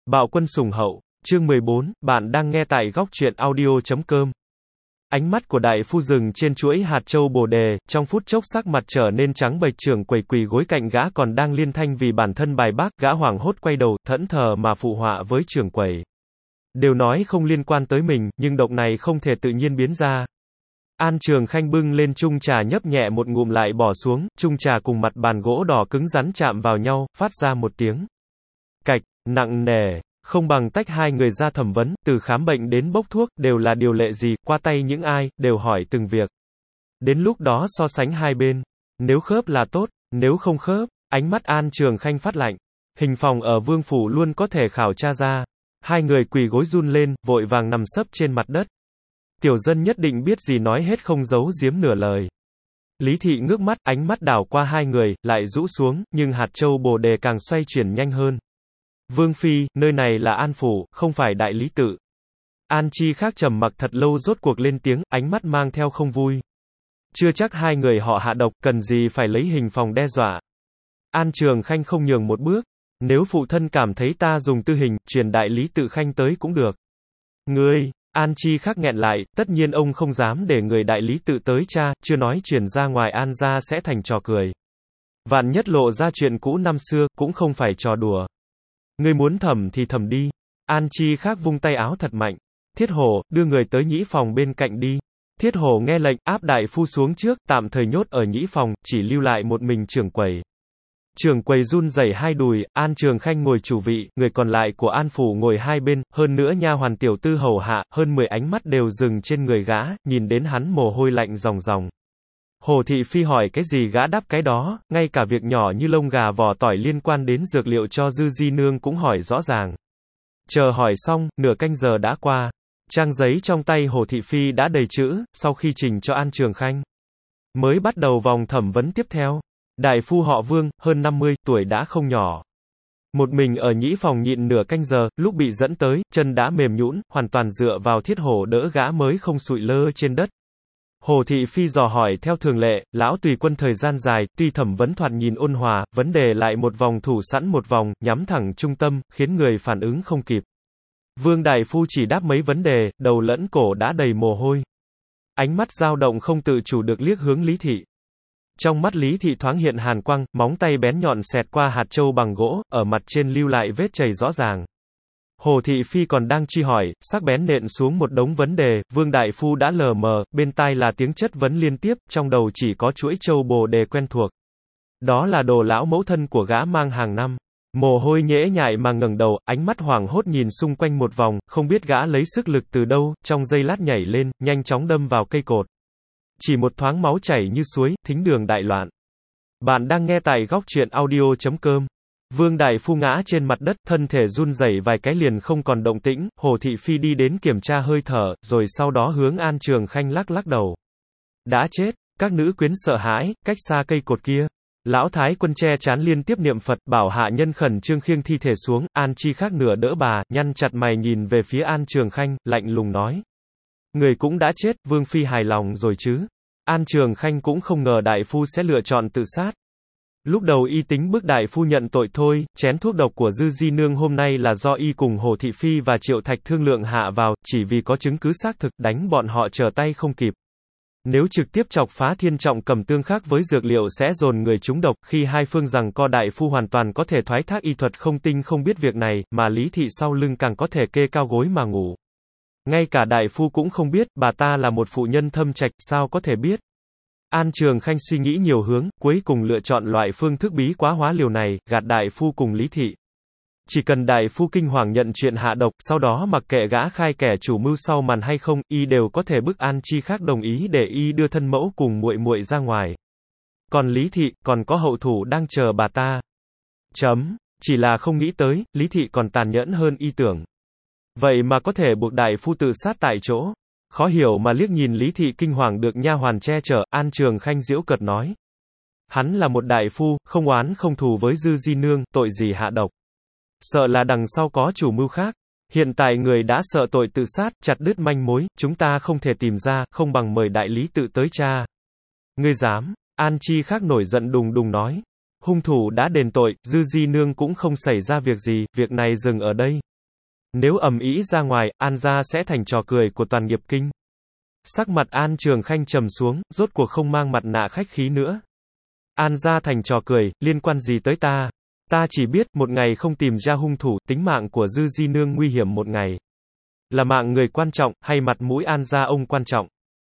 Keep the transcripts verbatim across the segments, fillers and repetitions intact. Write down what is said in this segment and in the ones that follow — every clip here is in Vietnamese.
Bạo quân sùng hậu, chương mười bốn, bạn đang nghe tại góc truyện audio chấm com. Ánh mắt của đại phu dừng trên chuỗi hạt châu bồ đề, trong phút chốc sắc mặt trở nên trắng bệch, trưởng quầy quỳ gối cạnh gã còn đang liên thanh vì bản thân bài bác, gã hoảng hốt quay đầu, thẫn thờ mà phụ họa với trưởng quầy. Đều nói không liên quan tới mình, nhưng độc này không thể tự nhiên biến ra. An Trường Khanh bưng lên chung trà nhấp nhẹ một ngụm lại bỏ xuống, chung trà cùng mặt bàn gỗ đỏ cứng rắn chạm vào nhau, phát ra một tiếng cạch, nặng nề. Không bằng tách hai người ra thẩm vấn, từ khám bệnh đến bốc thuốc, đều là điều lệ gì, qua tay những ai, đều hỏi từng việc. Đến lúc đó so sánh hai bên. Nếu khớp là tốt, nếu không khớp, ánh mắt An Trường Khanh phát lạnh. Hình phòng ở Vương Phủ luôn có thể khảo tra ra. Hai người quỳ gối run lên, vội vàng nằm sấp trên mặt đất. Tiểu dân nhất định biết gì nói hết, không giấu giếm nửa lời. Lý Thị ngước mắt, ánh mắt đảo qua hai người, lại rũ xuống, nhưng hạt châu bồ đề càng xoay chuyển nhanh hơn. Vương Phi, nơi này là An Phủ, không phải Đại Lý Tự. An Chi khác trầm mặc thật lâu rốt cuộc lên tiếng, ánh mắt mang theo không vui. Chưa chắc hai người họ hạ độc, cần gì phải lấy hình phòng đe dọa. An Trường Khanh không nhường một bước. Nếu phụ thân cảm thấy ta dùng tư hình, truyền Đại Lý Tự Khanh tới cũng được. Ngươi, An Chi khác nghẹn lại, tất nhiên ông không dám để người Đại Lý Tự tới cha, chưa nói truyền ra ngoài An gia sẽ thành trò cười. Vạn nhất lộ ra chuyện cũ năm xưa, cũng không phải trò đùa. Ngươi muốn thẩm thì thẩm đi. An Chi khác vung tay áo thật mạnh. Thiết Hổ, đưa người tới nhĩ phòng bên cạnh đi. Thiết Hổ nghe lệnh, áp đại phu xuống trước, tạm thời nhốt ở nhĩ phòng, chỉ lưu lại một mình trưởng quầy. Trưởng quầy run rẩy hai đùi, An Trường Khanh ngồi chủ vị, người còn lại của An Phủ ngồi hai bên, hơn nữa nha hoàn tiểu tư hầu hạ, hơn mười ánh mắt đều dừng trên người gã, nhìn đến hắn mồ hôi lạnh ròng ròng. Hồ Thị Phi hỏi cái gì gã đáp cái đó, ngay cả việc nhỏ như lông gà vỏ tỏi liên quan đến dược liệu cho Dư Di Nương cũng hỏi rõ ràng. Chờ hỏi xong, nửa canh giờ đã qua. Trang giấy trong tay Hồ Thị Phi đã đầy chữ, sau khi trình cho An Trường Khanh. Mới bắt đầu vòng thẩm vấn tiếp theo. Đại phu họ Vương, hơn năm mươi, tuổi đã không nhỏ. Một mình ở nhĩ phòng nhịn nửa canh giờ, lúc bị dẫn tới, chân đã mềm nhũn, hoàn toàn dựa vào Thiết Hổ đỡ gã mới không sụi lơ trên đất. Hồ Thị Phi dò hỏi theo thường lệ, lão tùy quân thời gian dài, tuy thẩm vấn thoạt nhìn ôn hòa, vấn đề lại một vòng thủ sẵn một vòng, nhắm thẳng trung tâm, khiến người phản ứng không kịp. Vương Đại Phu chỉ đáp mấy vấn đề, đầu lẫn cổ đã đầy mồ hôi. Ánh mắt dao động không tự chủ được liếc hướng Lý Thị. Trong mắt Lý Thị thoáng hiện hàn quang, móng tay bén nhọn xẹt qua hạt châu bằng gỗ, ở mặt trên lưu lại vết chảy rõ ràng. Hồ Thị Phi còn đang truy hỏi, sắc bén nện xuống một đống vấn đề, Vương Đại Phu đã lờ mờ, bên tai là tiếng chất vấn liên tiếp, trong đầu chỉ có chuỗi châu bồ đề quen thuộc. Đó là đồ lão mẫu thân của gã mang hàng năm. Mồ hôi nhễ nhại mà ngẩng đầu, ánh mắt hoảng hốt nhìn xung quanh một vòng, không biết gã lấy sức lực từ đâu, trong giây lát nhảy lên, nhanh chóng đâm vào cây cột. Chỉ một thoáng máu chảy như suối, thính đường đại loạn. Bạn đang nghe tại góc truyện audio chấm com. Vương Đại Phu ngã trên mặt đất, thân thể run rẩy vài cái liền không còn động tĩnh, Hồ Thị Phi đi đến kiểm tra hơi thở, rồi sau đó hướng An Trường Khanh lắc lắc đầu. Đã chết, các nữ quyến sợ hãi, cách xa cây cột kia. Lão Thái Quân che chán liên tiếp niệm Phật, bảo hạ nhân khẩn trương khiêng thi thể xuống, An Chi khác nửa đỡ bà, nhăn chặt mày nhìn về phía An Trường Khanh, lạnh lùng nói. Người cũng đã chết, Vương Phi hài lòng rồi chứ. An Trường Khanh cũng không ngờ Đại Phu sẽ lựa chọn tự sát. Lúc đầu y tính bức Đại Phu nhận tội thôi, chén thuốc độc của Dư Di Nương hôm nay là do y cùng Hồ Thị Phi và Triệu Thạch thương lượng hạ vào, chỉ vì có chứng cứ xác thực, đánh bọn họ trở tay không kịp. Nếu trực tiếp chọc phá thiên trọng cầm tương khác với dược liệu sẽ dồn người trúng độc, khi hai phương rằng co Đại Phu hoàn toàn có thể thoái thác y thuật không tinh không biết việc này, mà Lý Thị sau lưng càng có thể kê cao gối mà ngủ. Ngay cả Đại Phu cũng không biết, bà ta là một phụ nhân thâm trạch, sao có thể biết. An Trường Khanh suy nghĩ nhiều hướng, cuối cùng lựa chọn loại phương thức bí quá hóa liều này, gạt Đại Phu cùng Lý Thị. Chỉ cần Đại Phu kinh hoàng nhận chuyện hạ độc, sau đó mặc kệ gã khai kẻ chủ mưu sau màn hay không, y đều có thể bức An Chi khác đồng ý để y đưa thân mẫu cùng muội muội ra ngoài. Còn Lý Thị, còn có hậu thủ đang chờ bà ta. Chấm, chỉ là không nghĩ tới, Lý Thị còn tàn nhẫn hơn y tưởng. Vậy mà có thể buộc Đại Phu tự sát tại chỗ. Khó hiểu mà liếc nhìn Lý Thị kinh hoàng được nha hoàn che chở, An Trường Khanh giễu cợt nói. Hắn là một đại phu, không oán không thù với Dư Di Nương, tội gì hạ độc. Sợ là đằng sau có chủ mưu khác. Hiện tại người đã sợ tội tự sát, chặt đứt manh mối, chúng ta không thể tìm ra, không bằng mời Đại Lý Tự tới tra. Ngươi dám, An Chi khác nổi giận đùng đùng nói. Hung thủ đã đền tội, Dư Di Nương cũng không xảy ra việc gì, việc này dừng ở đây. Nếu ầm ĩ ra ngoài, An gia sẽ thành trò cười của toàn nghiệp kinh. Sắc mặt An Trường Khanh trầm xuống, rốt cuộc không mang mặt nạ khách khí nữa. An gia thành trò cười, liên quan gì tới ta? Ta chỉ biết, một ngày không tìm ra hung thủ, tính mạng của Dư Di Nương nguy hiểm một ngày. Là mạng người quan trọng, hay mặt mũi An gia ông quan trọng?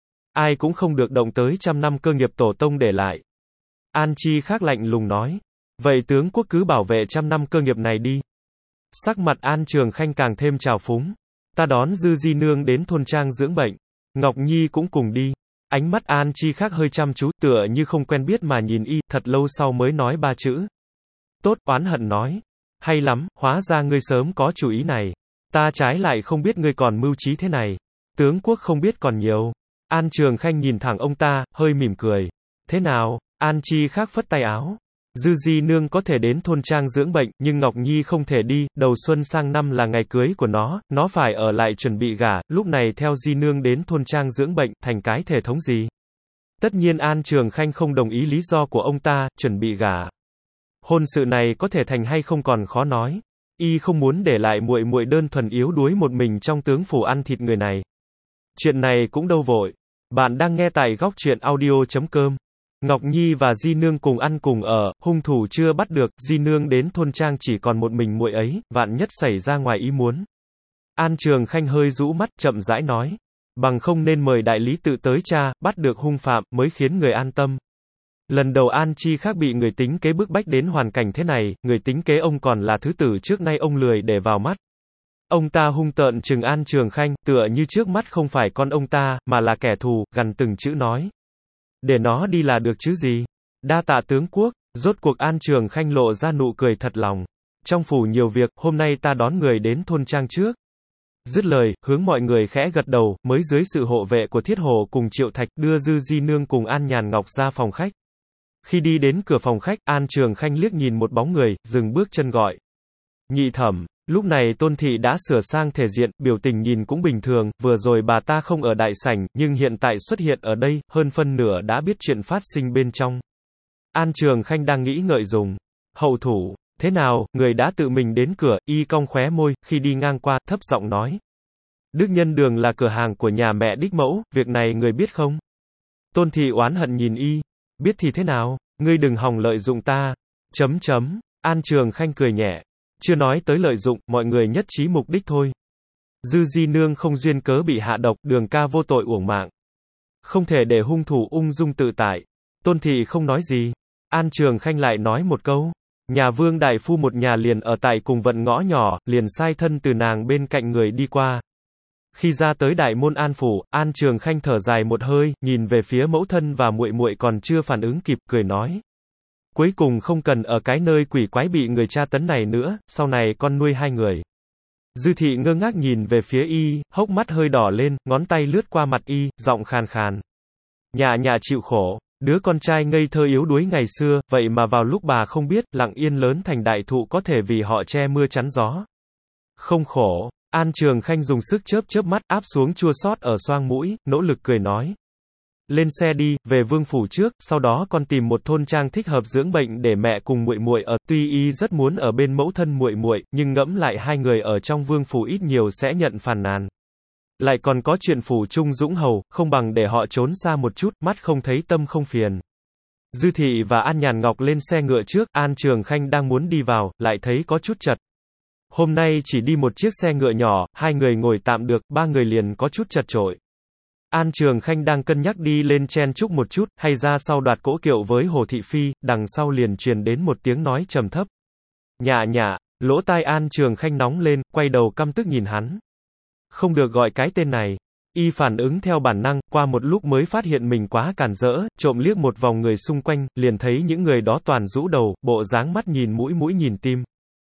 Ai cũng không được động tới trăm năm cơ nghiệp tổ tông để lại. An Chi khác lạnh lùng nói. Vậy tướng quốc cứ bảo vệ trăm năm cơ nghiệp này đi. Sắc mặt An Trường Khanh càng thêm trào phúng. Ta đón Dư Di Nương đến thôn trang dưỡng bệnh. Ngọc Nhi cũng cùng đi. Ánh mắt An Chi khác hơi chăm chú, tựa như không quen biết mà nhìn y, thật lâu sau mới nói ba chữ. Tốt, oán hận nói. Hay lắm, hóa ra ngươi sớm có chủ ý này. Ta trái lại không biết ngươi còn mưu trí thế này. Tướng quốc không biết còn nhiều. An Trường Khanh nhìn thẳng ông ta, hơi mỉm cười. Thế nào? An Chi khác phất tay áo. Dư Di Nương có thể đến thôn trang dưỡng bệnh, nhưng Ngọc Nhi không thể đi, đầu xuân sang năm là ngày cưới của nó, nó phải ở lại chuẩn bị gả, lúc này theo Di Nương đến thôn trang dưỡng bệnh, thành cái thể thống gì? Tất nhiên An Trường Khanh không đồng ý lý do của ông ta, chuẩn bị gả. Hôn sự này có thể thành hay không còn khó nói. Y không muốn để lại muội muội đơn thuần yếu đuối một mình trong tướng phủ ăn thịt người này. Chuyện này cũng đâu vội. Bạn đang nghe tại góc truyện audio chấm com. Ngọc Nhi và Di Nương cùng ăn cùng ở, hung thủ chưa bắt được, Di Nương đến thôn trang chỉ còn một mình muội ấy, vạn nhất xảy ra ngoài ý muốn. An Trường Khanh hơi rũ mắt, chậm rãi nói. Bằng không nên mời đại lý tự tới tra, bắt được hung phạm, mới khiến người an tâm. Lần đầu An Chi khác bị người tính kế bức bách đến hoàn cảnh thế này, người tính kế ông còn là thứ tử trước nay ông lười để vào mắt. Ông ta hung tợn trừng An Trường Khanh, tựa như trước mắt không phải con ông ta, mà là kẻ thù, gằn từng chữ nói. Để nó đi là được chứ gì. Đa tạ tướng quốc. Rốt cuộc An Trường Khanh lộ ra nụ cười thật lòng. Trong phủ nhiều việc, hôm nay ta đón người đến thôn trang trước. Dứt lời, hướng mọi người khẽ gật đầu, mới dưới sự hộ vệ của Thiết Hổ cùng Triệu Thạch, đưa Dư Di Nương cùng An Nhàn Ngọc ra phòng khách. Khi đi đến cửa phòng khách, An Trường Khanh liếc nhìn một bóng người, dừng bước chân gọi. Nhị thẩm. Lúc này Tôn Thị đã sửa sang thể diện, biểu tình nhìn cũng bình thường, vừa rồi bà ta không ở đại sảnh, nhưng hiện tại xuất hiện ở đây, hơn phân nửa đã biết chuyện phát sinh bên trong. An Trường Khanh đang nghĩ ngợi dùng. Hậu thủ. Thế nào, người đã tự mình đến cửa, y cong khóe môi, khi đi ngang qua, thấp giọng nói. Đức Nhân Đường là cửa hàng của nhà mẹ đích mẫu, việc này người biết không? Tôn Thị oán hận nhìn y. Biết thì thế nào, ngươi đừng hòng lợi dụng ta. Chấm chấm. An Trường Khanh cười nhẹ. Chưa nói tới lợi dụng, mọi người nhất trí mục đích thôi. Dư Di Nương không duyên cớ bị hạ độc, Đường ca vô tội uổng mạng. Không thể để hung thủ ung dung tự tại. Tôn Thị không nói gì. An Trường Khanh lại nói một câu. Nhà Vương đại phu một nhà liền ở tại cùng vận ngõ nhỏ, liền sai thân từ nàng bên cạnh người đi qua. Khi ra tới đại môn An phủ, An Trường Khanh thở dài một hơi, nhìn về phía mẫu thân và muội muội còn chưa phản ứng kịp, cười nói. Cuối cùng không cần ở cái nơi quỷ quái bị người tra tấn này nữa, sau này con nuôi hai người. Dư Thị ngơ ngác nhìn về phía y, hốc mắt hơi đỏ lên, ngón tay lướt qua mặt y, giọng khàn khàn. Nhà nhà chịu khổ, đứa con trai ngây thơ yếu đuối ngày xưa, vậy mà vào lúc bà không biết, lặng yên lớn thành đại thụ có thể vì họ che mưa chắn gió. Không khổ. An Trường Khanh dùng sức chớp chớp mắt, áp xuống chua xót ở xoang mũi, nỗ lực cười nói. Lên xe đi, về vương phủ trước, sau đó con tìm một thôn trang thích hợp dưỡng bệnh để mẹ cùng muội muội ở. Tuy y rất muốn ở bên mẫu thân muội muội, nhưng ngẫm lại hai người ở trong vương phủ ít nhiều sẽ nhận phàn nàn. Lại còn có chuyện phủ chung Dũng Hầu, không bằng để họ trốn xa một chút, mắt không thấy tâm không phiền. Dư Thị và An Nhàn Ngọc lên xe ngựa trước, An Trường Khanh đang muốn đi vào, lại thấy có chút chật. Hôm nay chỉ đi một chiếc xe ngựa nhỏ, hai người ngồi tạm được, ba người liền có chút chật chội. An Trường Khanh đang cân nhắc đi lên chen chúc một chút, hay ra sau đoạt cỗ kiệu với Hồ Thị Phi, đằng sau liền truyền đến một tiếng nói trầm thấp. Nhạ nhạ, lỗ tai An Trường Khanh nóng lên, quay đầu căm tức nhìn hắn. Không được gọi cái tên này. Y phản ứng theo bản năng, qua một lúc mới phát hiện mình quá cản rỡ, trộm liếc một vòng người xung quanh, liền thấy những người đó toàn rũ đầu, bộ dáng mắt nhìn mũi mũi nhìn tim.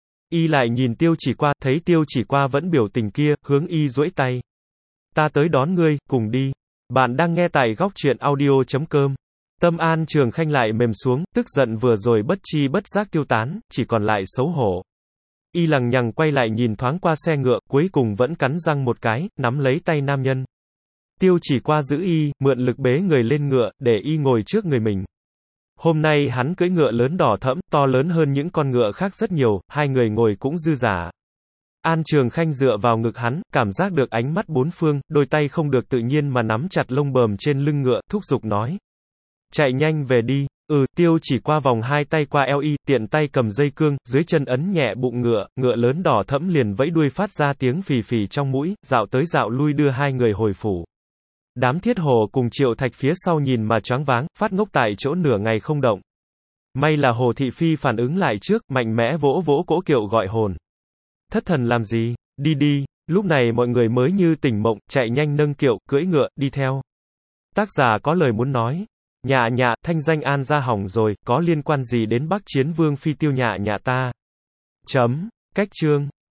Y lại nhìn Tiêu Chỉ Qua, thấy Tiêu Chỉ Qua vẫn biểu tình kia, hướng y duỗi tay. Ta tới đón ngươi, cùng đi. Bạn đang nghe tại góc truyện audio chấm com. Tâm An Trường Khanh lại mềm xuống, tức giận vừa rồi bất chi bất giác tiêu tán, chỉ còn lại xấu hổ. Y lằng nhằng quay lại nhìn thoáng qua xe ngựa, cuối cùng vẫn cắn răng một cái, nắm lấy tay nam nhân. Tiêu Chỉ Qua giữ y, mượn lực bế người lên ngựa, để y ngồi trước người mình. Hôm nay hắn cưỡi ngựa lớn đỏ thẫm, to lớn hơn những con ngựa khác rất nhiều, hai người ngồi cũng dư dả. An Trường Khanh dựa vào ngực hắn, cảm giác được ánh mắt bốn phương, đôi tay không được tự nhiên mà nắm chặt lông bờm trên lưng ngựa, thúc giục nói. Chạy nhanh về đi. Ừ, Tiêu chỉ qua vòng hai tay qua eo y, tiện tay cầm dây cương, dưới chân ấn nhẹ bụng ngựa, ngựa lớn đỏ thẫm liền vẫy đuôi phát ra tiếng phì phì trong mũi, dạo tới dạo lui đưa hai người hồi phủ. Đám Thiết Hồ cùng Triệu Thạch phía sau nhìn mà choáng váng, phát ngốc tại chỗ nửa ngày không động. May là Hồ Thị Phi phản ứng lại trước, mạnh mẽ vỗ vỗ cỗ kiệu gọi hồn. Thất thần làm gì, đi đi. Lúc này mọi người mới như tỉnh mộng, chạy nhanh nâng kiệu, cưỡi ngựa, đi theo. Tác giả có lời muốn nói. Nhạ nhạ, thanh danh An gia hỏng rồi, có liên quan gì đến Bắc Chiến Vương Phi Tiêu nhạ nhạ ta? Chấm. Cách chương.